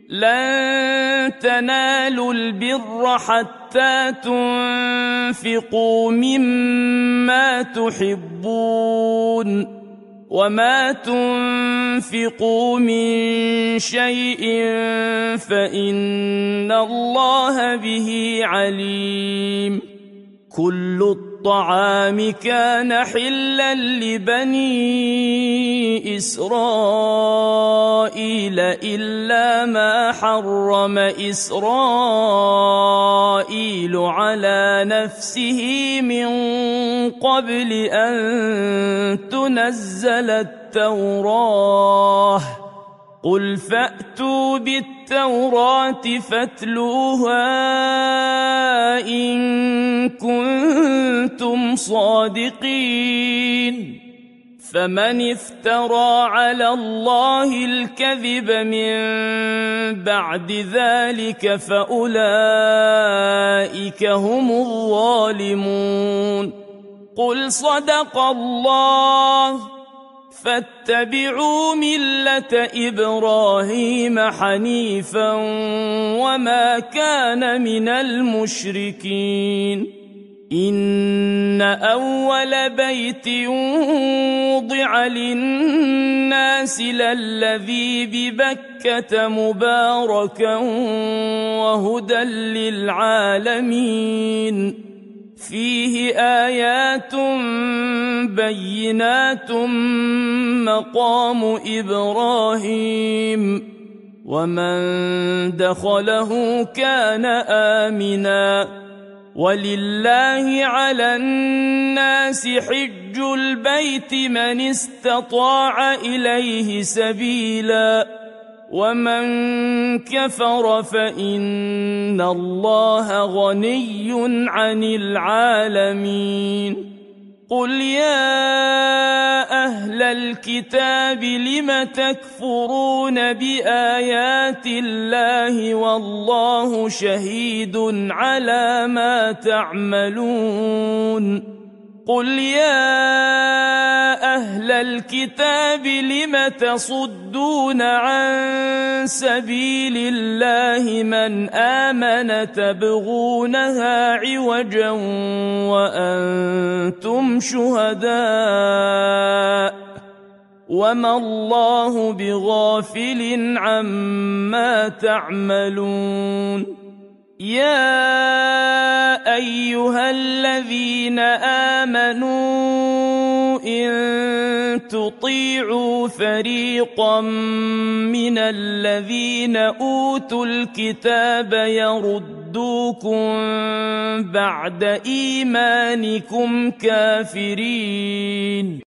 لن تنالوا البر حتى تنفقوا مما تحبون وما تنفقوا من شيء فإن الله به عليم. كل الطعام كان حلا لبني إسرائيل إلا ما حرم إسرائيل على نفسه من قبل أن تنزل التوراة. قل فأتوا بالتوراة فاتلوها إن كنتم صادقين. فمن افترى على الله الكذب من بعد ذلك فأولئك هم الظالمون. قل صدق الله فاتبعوا ملة إبراهيم حنيفا وما كان من المشركين. إن أول بيت وضع للناس للذي ببكة مباركا وهدى للعالمين. فيه آيات بينات مقام إبراهيم ومن دخله كان آمنا. ولله على الناس حج البيت من استطاع إليه سبيلا ومن كفر فإن الله غني عن العالمين. قل يا أهل الكتاب لم تكفرون بآيات الله والله شهيد على ما تعملون. قل يا أهل الكتاب لم تصدون عن سبيل الله من آمن تبغونها عوجا وأنتم شهداء وما الله بغافل عما تعملون. يا أيها الذين آمنوا إن تطيعوا فريقا من الذين أوتوا الكتاب يردوكم بعد إيمانكم كافرين.